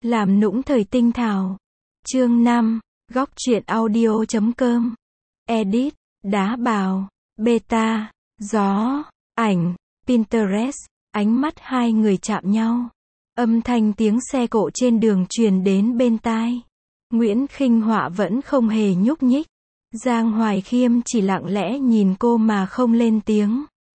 Làm nũng thời tinh thảo. Chương 5, góc truyện audio.com. Edit, đá bào, beta, gió, ảnh, Pinterest, ánh mắt hai người chạm nhau. Âm thanh tiếng xe cộ trên đường truyền đến bên tai. Nguyễn Khinh Họa vẫn không hề nhúc nhích. Giang Hoài Khiêm chỉ lặng lẽ nhìn cô mà không lên tiếng.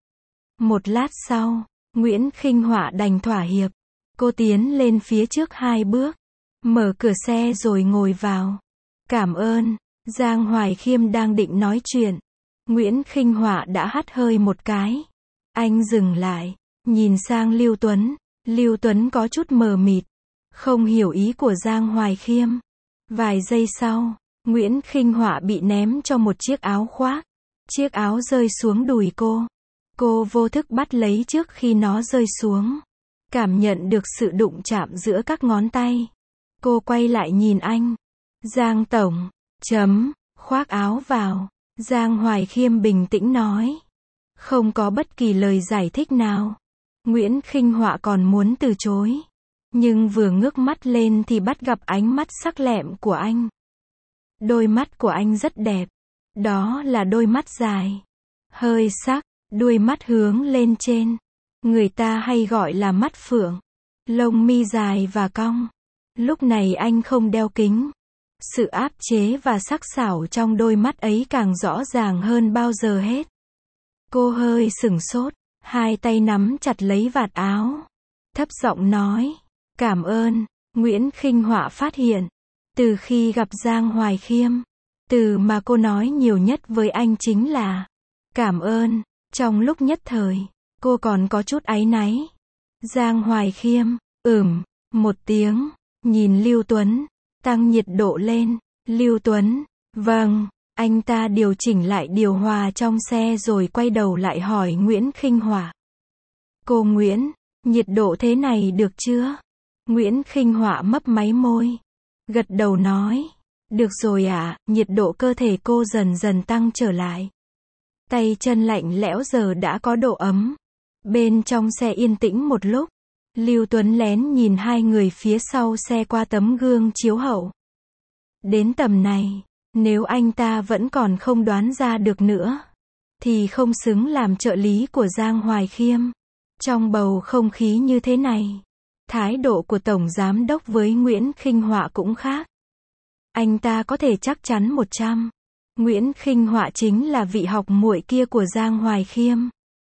Một lát sau, Nguyễn Khinh Họa đành thỏa hiệp. Cô tiến lên phía trước 2 bước, mở cửa xe rồi ngồi vào. Cảm ơn. Giang Hoài Khiêm đang định nói chuyện. Nguyễn Khinh Họa đã hắt hơi một cái. Anh dừng lại, nhìn sang Lưu Tuấn. Lưu Tuấn có chút mờ mịt, không hiểu ý của Giang Hoài Khiêm. Vài giây sau, Nguyễn Khinh Họa bị ném cho một chiếc áo khoác. Chiếc áo rơi xuống đùi cô. Cô vô thức bắt lấy trước khi nó rơi xuống. Cảm nhận được sự đụng chạm giữa các ngón tay. Cô quay lại nhìn anh. Giang tổng, khoác áo vào. Giang Hoài Khiêm bình tĩnh nói. Không có bất kỳ lời giải thích nào. Nguyễn Khinh Họa còn muốn từ chối. Nhưng vừa ngước mắt lên thì bắt gặp ánh mắt sắc lẹm của anh. Đôi mắt của anh rất đẹp. Đó là đôi mắt dài, hơi sắc, đuôi mắt hướng lên trên. Người ta hay gọi là mắt phượng. Lông mi dài và cong. Lúc này anh không đeo kính. Sự áp chế và sắc sảo trong đôi mắt ấy càng rõ ràng hơn bao giờ hết. Cô hơi sửng sốt, hai tay nắm chặt lấy vạt áo. Thấp giọng nói, cảm ơn. Nguyễn Khinh Họa phát hiện, từ khi gặp Giang Hoài Khiêm, từ mà cô nói nhiều nhất với anh chính là cảm ơn. Trong lúc nhất thời, cô còn có chút áy náy. Giang Hoài Khiêm, một tiếng, nhìn Lưu Tuấn, tăng nhiệt độ lên. Lưu Tuấn, vâng. Anh ta điều chỉnh lại điều hòa trong xe rồi quay đầu lại hỏi Nguyễn Khinh Họa. Cô Nguyễn, nhiệt độ thế này được chưa? Nguyễn Khinh Họa mấp máy môi. Gật đầu nói. Được rồi ạ. Nhiệt độ cơ thể cô dần dần tăng trở lại. Tay chân lạnh lẽo giờ đã có độ ấm. Bên trong xe yên tĩnh một lúc. Lưu Tuấn lén nhìn hai người phía sau xe qua tấm gương chiếu hậu. Đến tầm này, nếu anh ta vẫn còn không đoán ra được nữa, thì không xứng làm trợ lý của Giang Hoài Khiêm. Trong bầu không khí như thế này, thái độ của Tổng Giám Đốc với Nguyễn Khinh Họa cũng khác. Anh ta có thể chắc chắn 100. Nguyễn Khinh Họa chính là vị học muội kia của Giang Hoài Khiêm.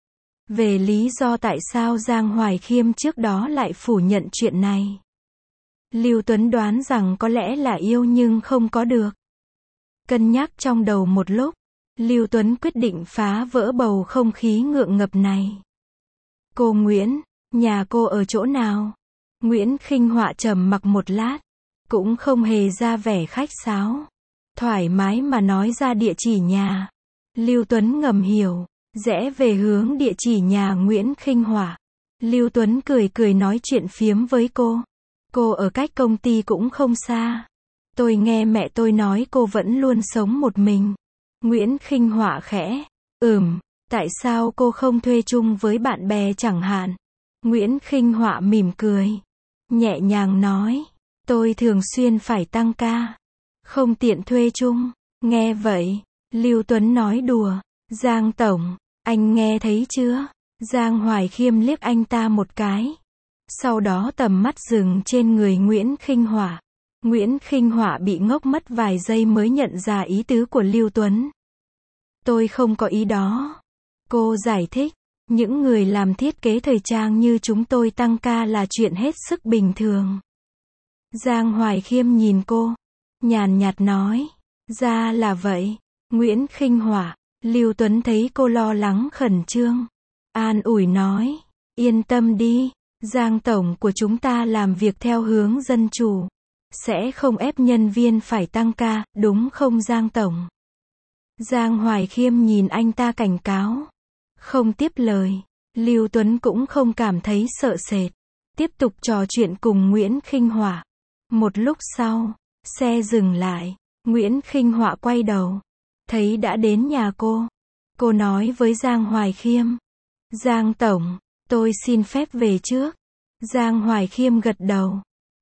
Về lý do tại sao Giang Hoài Khiêm trước đó lại phủ nhận chuyện này, Lưu Tuấn đoán rằng có lẽ là yêu nhưng không có được. Cân nhắc trong đầu một lúc, Lưu Tuấn quyết định phá vỡ bầu không khí ngượng ngập này. Cô Nguyễn, nhà cô ở chỗ nào? Nguyễn Khinh Họa trầm mặc một lát, cũng không hề ra vẻ khách sáo. Thoải mái mà nói ra địa chỉ nhà. Lưu Tuấn ngầm hiểu, rẽ về hướng địa chỉ nhà Nguyễn Khinh Họa. Lưu Tuấn cười cười nói chuyện phiếm với cô. Cô ở cách công ty cũng không xa. Tôi nghe mẹ tôi nói cô vẫn luôn sống một mình. Nguyễn Khinh Họa khẽ. Tại sao cô không thuê chung với bạn bè chẳng hạn? Nguyễn Khinh Họa mỉm cười. Nhẹ nhàng nói. Tôi thường xuyên phải tăng ca. Không tiện thuê chung. Nghe vậy, Lưu Tuấn nói đùa. Giang tổng, anh nghe thấy chưa? Giang Hoài Khiêm liếc anh ta một cái. Sau đó tầm mắt dừng trên người Nguyễn Khinh Họa. Nguyễn Khinh Họa bị ngốc mất vài giây mới nhận ra ý tứ của Lưu Tuấn. Tôi không có ý đó. Cô giải thích. Những người làm thiết kế thời trang như chúng tôi tăng ca là chuyện hết sức bình thường. Giang Hoài Khiêm nhìn cô, nhàn nhạt nói. Ra là vậy. Nguyễn Khinh Họa. Lưu Tuấn thấy cô lo lắng khẩn trương, an ủi nói. Yên tâm đi. Giang tổng của chúng ta làm việc theo hướng dân chủ. Sẽ không ép nhân viên phải tăng ca, đúng không Giang tổng? Giang Hoài Khiêm nhìn anh ta cảnh cáo. Không tiếp lời. Lưu Tuấn cũng không cảm thấy sợ sệt. Tiếp tục trò chuyện cùng Nguyễn Khinh Họa. Một lúc sau, xe dừng lại. Nguyễn Khinh Họa quay đầu. Thấy đã đến nhà cô. Cô nói với Giang Hoài Khiêm. Giang tổng, tôi xin phép về trước. Giang Hoài Khiêm gật đầu.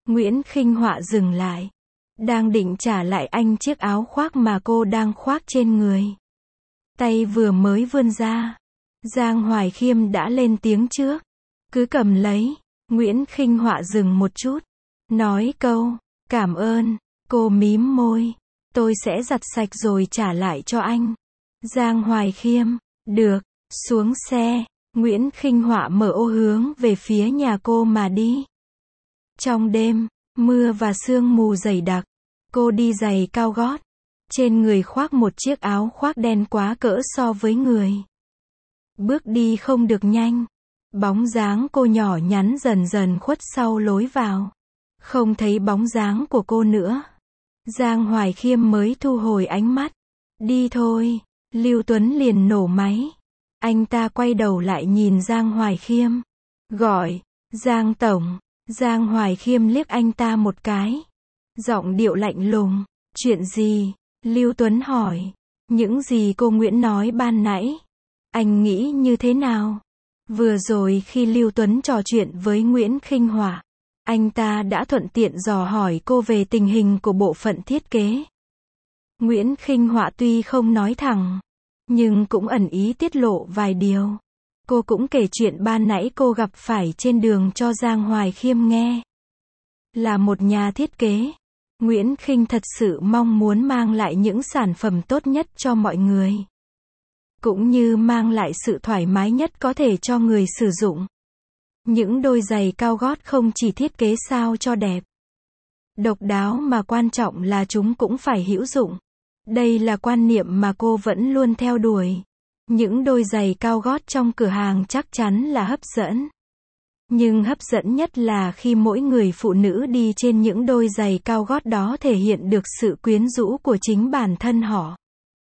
Nguyễn Khinh Họa dừng lại. Đang định trả lại anh chiếc áo khoác mà cô đang khoác trên người. Tay vừa mới vươn ra. Giang Hoài Khiêm đã lên tiếng trước. Cứ cầm lấy. Nguyễn Khinh Họa dừng một chút. Nói câu, cảm ơn. Cô mím môi. Tôi sẽ giặt sạch rồi trả lại cho anh. Giang Hoài Khiêm, được, xuống xe. Nguyễn Khinh Họa mở ô hướng về phía nhà cô mà đi. Trong đêm, mưa và sương mù dày đặc. Cô đi giày cao gót. Trên người khoác một chiếc áo khoác đen quá cỡ so với người. Bước đi không được nhanh. Bóng dáng cô nhỏ nhắn dần dần khuất sau lối vào. Không thấy bóng dáng của cô nữa. Giang Hoài Khiêm mới thu hồi ánh mắt. Đi thôi. Lưu Tuấn liền nổ máy. Anh ta quay đầu lại nhìn Giang Hoài Khiêm. Gọi, Giang Tổng. Giang Hoài Khiêm liếc anh ta một cái. Giọng điệu lạnh lùng. Chuyện gì? Lưu Tuấn hỏi. Những gì cô Nguyễn nói ban nãy. Anh nghĩ như thế nào? Vừa rồi khi Lưu Tuấn trò chuyện với Nguyễn Khinh Họa, anh ta đã thuận tiện dò hỏi cô về tình hình của bộ phận thiết kế. Nguyễn Khinh Họa tuy không nói thẳng, nhưng cũng ẩn ý tiết lộ vài điều. Cô cũng kể chuyện ban nãy cô gặp phải trên đường cho Giang Hoài Khiêm nghe. Là một nhà thiết kế, Nguyễn Khinh thật sự mong muốn mang lại những sản phẩm tốt nhất cho mọi người. Cũng như mang lại sự thoải mái nhất có thể cho người sử dụng. Những đôi giày cao gót không chỉ thiết kế sao cho đẹp, độc đáo mà quan trọng là chúng cũng phải hữu dụng. Đây là quan niệm mà cô vẫn luôn theo đuổi. Những đôi giày cao gót trong cửa hàng chắc chắn là hấp dẫn. Nhưng hấp dẫn nhất là khi mỗi người phụ nữ đi trên những đôi giày cao gót đó thể hiện được sự quyến rũ của chính bản thân họ.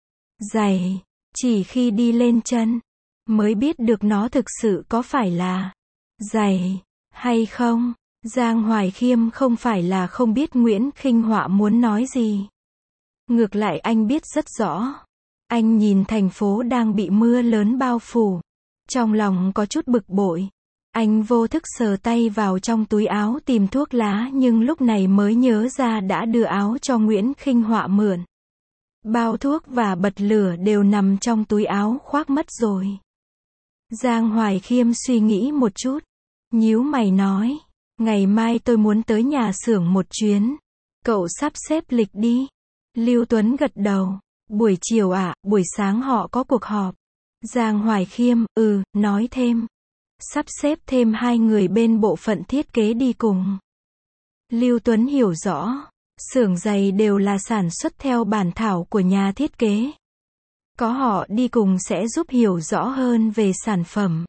Giày, chỉ khi đi lên chân, mới biết được nó thực sự có phải là giày hay không. Giang Hoài Khiêm không phải là không biết Nguyễn Khinh Họa muốn nói gì. Ngược lại anh biết rất rõ. Anh nhìn thành phố đang bị mưa lớn bao phủ. Trong lòng có chút bực bội. Anh vô thức sờ tay vào trong túi áo tìm thuốc lá nhưng lúc này mới nhớ ra đã đưa áo cho Nguyễn Khinh Họa mượn. Bao thuốc và bật lửa đều nằm trong túi áo khoác mất rồi. Giang Hoài Khiêm suy nghĩ một chút. Nhíu mày nói. Ngày mai tôi muốn tới nhà xưởng một chuyến. Cậu sắp xếp lịch đi. Lưu Tuấn gật đầu. Buổi chiều ạ, buổi sáng họ có cuộc họp. Giang Hoài Khiêm, nói thêm. Sắp xếp thêm 2 người bên bộ phận thiết kế đi cùng. Lưu Tuấn hiểu rõ. Xưởng giày đều là sản xuất theo bản thảo của nhà thiết kế. Có họ đi cùng sẽ giúp hiểu rõ hơn về sản phẩm.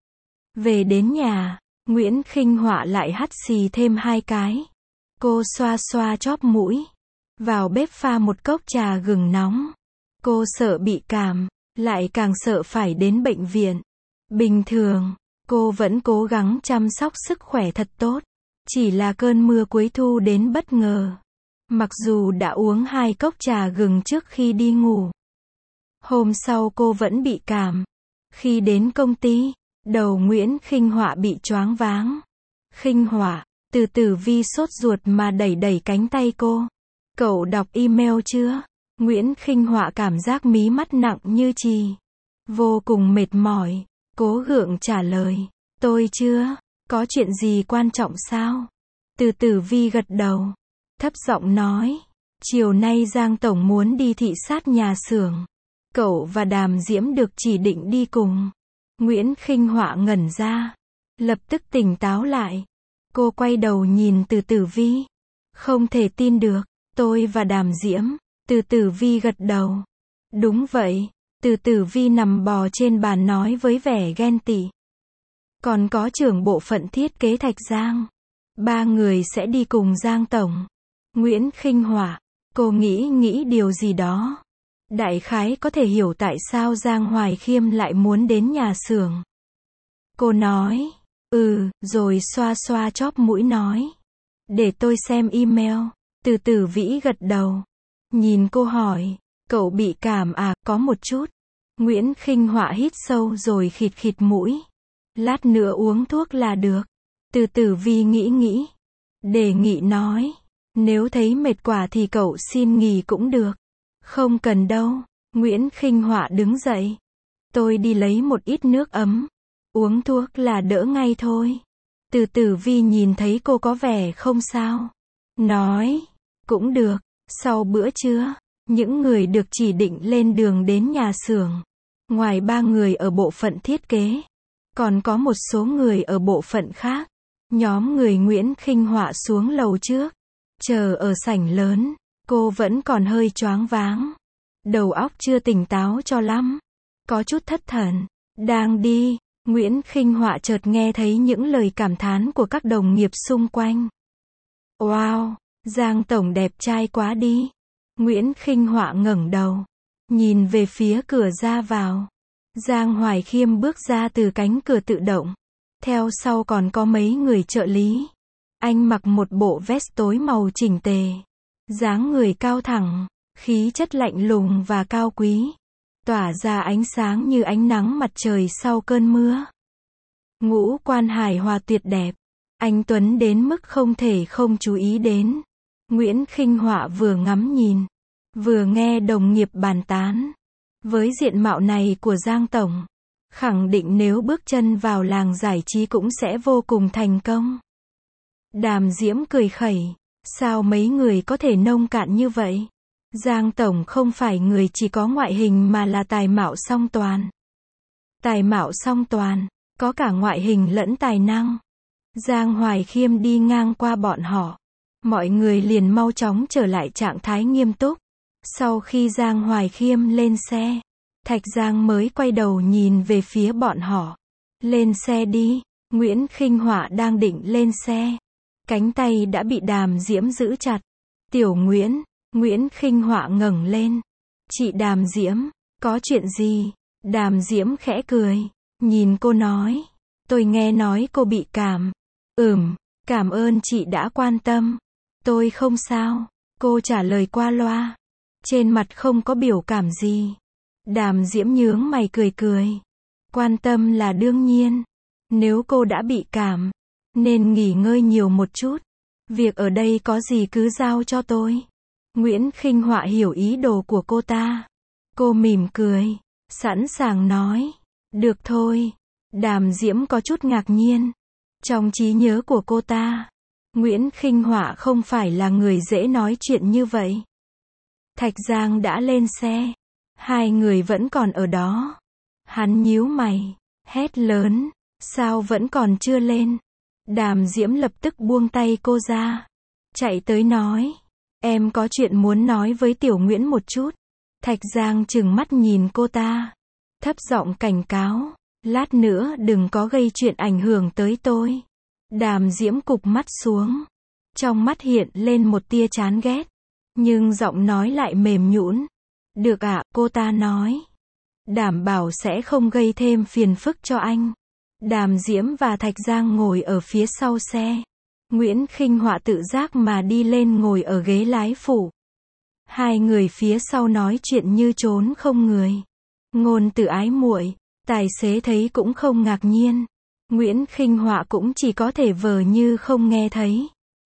Về đến nhà, Nguyễn Khinh Họa lại hắt xì thêm 2 cái. Cô xoa xoa chóp mũi. Vào bếp pha một cốc trà gừng nóng. Cô sợ bị cảm, lại càng sợ phải đến bệnh viện. Bình thường, cô vẫn cố gắng chăm sóc sức khỏe thật tốt. Chỉ là cơn mưa cuối thu đến bất ngờ. Mặc dù đã uống 2 cốc trà gừng trước khi đi ngủ. Hôm sau cô vẫn bị cảm. Khi đến công ty, đầu Nguyễn Khinh Họa bị choáng váng. Khinh Họa, từ Tử Vi sốt ruột mà đẩy đẩy cánh tay cô. Cậu đọc email chưa? Nguyễn Khinh Họa cảm giác mí mắt nặng như chì. Vô cùng mệt mỏi. Cố gượng trả lời. Tôi chưa. Có chuyện gì quan trọng sao? Từ Tử Vi gật đầu. Thấp giọng nói. Chiều nay Giang Tổng muốn đi thị sát nhà xưởng. Cậu và Đàm Diễm được chỉ định đi cùng. Nguyễn Khinh Họa ngẩn ra. Lập tức tỉnh táo lại. Cô quay đầu nhìn Từ Tử Vi. Không thể tin được. Tôi và Đàm Diễm. Từ Tử Vi gật đầu. Đúng vậy. Từ Tử Vi nằm bò trên bàn nói với vẻ ghen tị. Còn có trưởng bộ phận thiết kế Thạch Giang. 3 người sẽ đi cùng Giang Tổng. Nguyễn Khinh Họa. Cô nghĩ điều gì đó. Đại khái có thể hiểu tại sao Giang Hoài Khiêm lại muốn đến nhà xưởng. Cô nói. Rồi xoa xoa chóp mũi nói. Để tôi xem email. Từ Tử Vĩ gật đầu. Nhìn cô hỏi. Cậu bị cảm à? Có một chút. Nguyễn Khinh Họa hít sâu rồi khịt khịt mũi. Lát nữa uống thuốc là được. Từ Tử Vi nghĩ. đề nghị nói. Nếu thấy mệt quá thì cậu xin nghỉ cũng được. Không cần đâu. Nguyễn Khinh Họa đứng dậy. Tôi đi lấy một ít nước ấm. Uống thuốc là đỡ ngay thôi. Từ Tử Vi nhìn thấy cô có vẻ không sao. Nói, cũng được. Sau bữa trưa, những người được chỉ định lên đường đến nhà xưởng. Ngoài 3 người ở bộ phận thiết kế, còn có một số người ở bộ phận khác. Nhóm người Nguyễn Khinh Họa xuống lầu trước. Chờ ở sảnh lớn, cô vẫn còn hơi choáng váng. Đầu óc chưa tỉnh táo cho lắm. Có chút thất thần. Đang đi, Nguyễn Khinh Họa chợt nghe thấy những lời cảm thán của các đồng nghiệp xung quanh. Wow, Giang tổng đẹp trai quá đi. Nguyễn Khinh Họa ngẩng đầu, nhìn về phía cửa ra vào. Giang Hoài Khiêm bước ra từ cánh cửa tự động. Theo sau còn có mấy người trợ lý. Anh mặc một bộ vest tối màu chỉnh tề. Dáng người cao thẳng, khí chất lạnh lùng và cao quý. Tỏa ra ánh sáng như ánh nắng mặt trời sau cơn mưa. Ngũ quan hài hòa tuyệt đẹp. Anh tuấn đến mức không thể không chú ý đến. Nguyễn Khinh Họa vừa ngắm nhìn, vừa nghe đồng nghiệp bàn tán. Với diện mạo này của Giang tổng, khẳng định nếu bước chân vào làng giải trí cũng sẽ vô cùng thành công. Đàm Diễm cười khẩy. Sao mấy người có thể nông cạn như vậy? Giang tổng không phải người chỉ có ngoại hình mà là tài mạo song toàn. Tài mạo song toàn, có cả ngoại hình lẫn tài năng. Giang Hoài Khiêm đi ngang qua bọn họ. Mọi người liền mau chóng trở lại trạng thái nghiêm túc. Sau khi Giang Hoài Khiêm lên xe, Thạch Giang mới quay đầu nhìn về phía bọn họ. Lên xe đi. Nguyễn Khinh Họa đang định lên xe. Cánh tay đã bị Đàm Diễm giữ chặt. Tiểu Nguyễn. Nguyễn Khinh Họa ngẩng lên. Chị Đàm Diễm, có chuyện gì? Đàm Diễm khẽ cười, nhìn cô nói. Tôi nghe nói cô bị cảm. Cảm ơn chị đã quan tâm. Tôi không sao. Cô trả lời qua loa. Trên mặt không có biểu cảm gì. Đàm Diễm nhướng mày cười cười. Quan tâm là đương nhiên. Nếu cô đã bị cảm, nên nghỉ ngơi nhiều một chút. Việc ở đây có gì cứ giao cho tôi. Nguyễn Khinh Họa hiểu ý đồ của cô ta. Cô mỉm cười, sẵn sàng nói. Được thôi. Đàm Diễm có chút ngạc nhiên. Trong trí nhớ của cô ta, Nguyễn Khinh Họa không phải là người dễ nói chuyện như vậy. Thạch Giang đã lên xe. Hai người vẫn còn ở đó. Hắn nhíu mày, hét lớn. Sao vẫn còn chưa lên? Đàm Diễm lập tức buông tay cô ra. Chạy tới nói. Em có chuyện muốn nói với Tiểu Nguyễn một chút. Thạch Giang trừng mắt nhìn cô ta. Thấp giọng cảnh cáo. Lát nữa đừng có gây chuyện ảnh hưởng tới tôi. Đàm Diễm cụp mắt xuống. Trong mắt hiện lên một tia chán ghét. Nhưng giọng nói lại mềm nhũn. Được ạ, cô ta nói. Đảm bảo sẽ không gây thêm phiền phức cho anh. Đàm Diễm và Thạch Giang ngồi ở phía sau xe. Nguyễn Khinh Họa tự giác mà đi lên ngồi ở ghế lái phụ. Hai người phía sau nói chuyện như trốn không người. Ngôn từ ái muội, tài xế thấy cũng không ngạc nhiên. Nguyễn Khinh Họa cũng chỉ có thể vờ như không nghe thấy.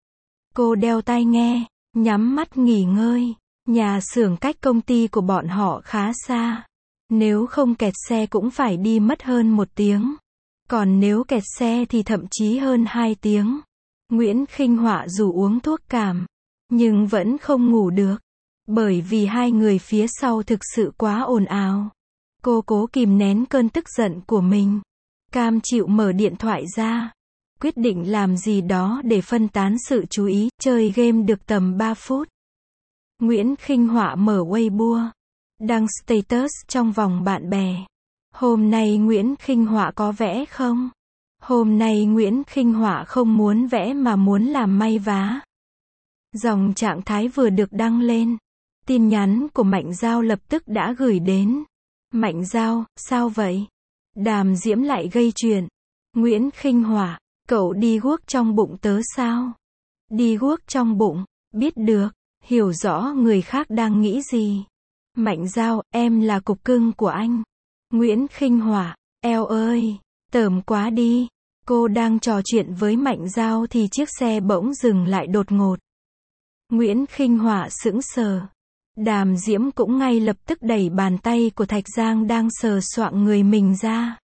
Cô đeo tai nghe, nhắm mắt nghỉ ngơi. Nhà xưởng cách công ty của bọn họ khá xa. Nếu không kẹt xe cũng phải đi mất hơn 1 tiếng. Còn nếu kẹt xe thì thậm chí hơn 2 tiếng. Nguyễn Khinh Họa dù uống thuốc cảm, nhưng vẫn không ngủ được. Bởi vì hai người phía sau thực sự quá ồn ào. Cô cố kìm nén cơn tức giận của mình. Cam chịu mở điện thoại ra. Quyết định làm gì đó để phân tán sự chú ý. Chơi game được tầm 3 phút. Nguyễn Khinh Họa mở Weibo. Đăng status trong vòng bạn bè. Hôm nay Nguyễn Khinh Họa có vẽ không? Hôm nay Nguyễn Khinh Họa không muốn vẽ mà muốn làm may vá. Dòng trạng thái vừa được đăng lên. Tin nhắn của Mạnh Giao lập tức đã gửi đến. Mạnh Giao, sao vậy? Đàm Diễm lại gây chuyện. Nguyễn Khinh Họa, cậu đi guốc trong bụng tớ sao? Đi guốc trong bụng, biết được, hiểu rõ người khác đang nghĩ gì. Mạnh Giao, em là cục cưng của anh. Nguyễn Khinh Họa, eo ơi, tởm quá đi. Cô đang trò chuyện với Mạnh Giao thì chiếc xe bỗng dừng lại đột ngột. Nguyễn Khinh Họa sững sờ. Đàm Diễm cũng ngay lập tức đẩy bàn tay của Thạch Giang đang sờ soạng người mình ra.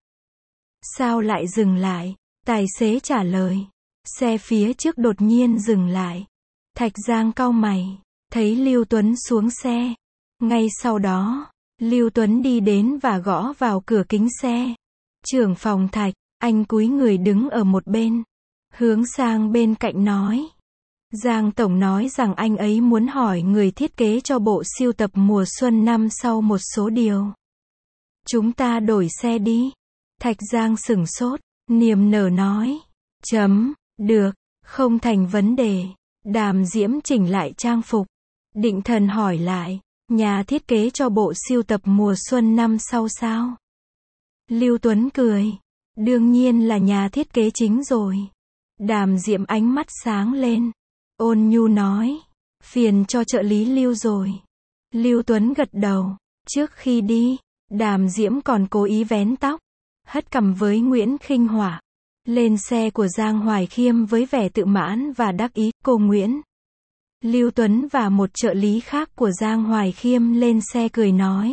Sao lại dừng lại? Tài xế trả lời. Xe phía trước đột nhiên dừng lại. Thạch Giang cau mày, thấy Lưu Tuấn xuống xe. Ngay sau đó, Lưu Tuấn đi đến và gõ vào cửa kính xe. Trưởng phòng Thạch, anh cúi người đứng ở một bên, hướng sang bên cạnh nói. Giang Tổng nói rằng anh ấy muốn hỏi người thiết kế cho bộ sưu tập mùa xuân năm sau một số điều. Chúng ta đổi xe đi. Thạch Giang sửng sốt, niềm nở nói. Được, không thành vấn đề. Đàm Diễm chỉnh lại trang phục. Định thần hỏi lại, nhà thiết kế cho bộ sưu tập mùa xuân năm sau sao? Lưu Tuấn cười. Đương nhiên là nhà thiết kế chính rồi. Đàm Diễm ánh mắt sáng lên. Ôn nhu nói. Phiền cho trợ lý Lưu rồi. Lưu Tuấn gật đầu. Trước khi đi, Đàm Diễm còn cố ý vén tóc, hất cằm với Nguyễn Khinh Họa. Lên xe của Giang Hoài Khiêm với vẻ tự mãn và đắc ý. Cô Nguyễn, Lưu Tuấn và một trợ lý khác của Giang Hoài Khiêm lên xe cười nói.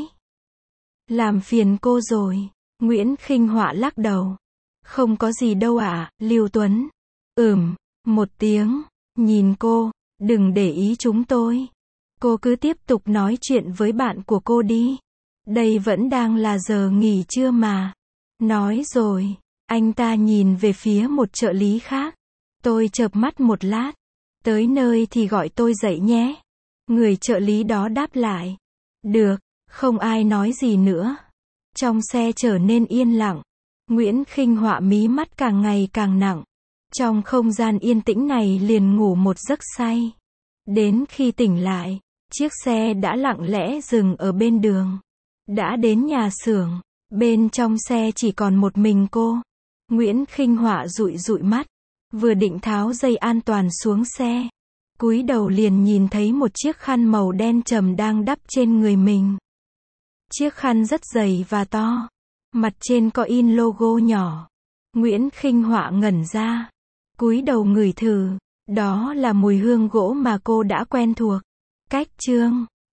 Làm phiền cô rồi. Nguyễn Khinh Họa lắc đầu. Không có gì đâu ạ, Lưu Tuấn. Một tiếng. Nhìn cô, đừng để ý chúng tôi. Cô cứ tiếp tục nói chuyện với bạn của cô đi. Đây vẫn đang là giờ nghỉ trưa mà. Nói rồi, anh ta nhìn về phía một trợ lý khác. Tôi chợp mắt một lát. Tới nơi thì gọi tôi dậy nhé. Người trợ lý đó đáp lại. Được, không ai nói gì nữa. Trong xe trở nên yên lặng. Nguyễn Khinh Họa mí mắt càng ngày càng nặng. Trong không gian yên tĩnh này liền ngủ một giấc say. Đến khi tỉnh lại, chiếc xe đã lặng lẽ dừng ở bên đường. Đã đến nhà xưởng, bên trong xe chỉ còn một mình cô. Nguyễn Khinh Họa dụi dụi mắt, vừa định tháo dây an toàn xuống xe, cúi đầu liền nhìn thấy một chiếc khăn màu đen trầm đang đắp trên người mình. Chiếc khăn rất dày và to, mặt trên có in logo nhỏ. Nguyễn Khinh Họa ngẩn ra, cúi đầu ngửi thử, đó là mùi hương gỗ mà cô đã quen thuộc. Cách chương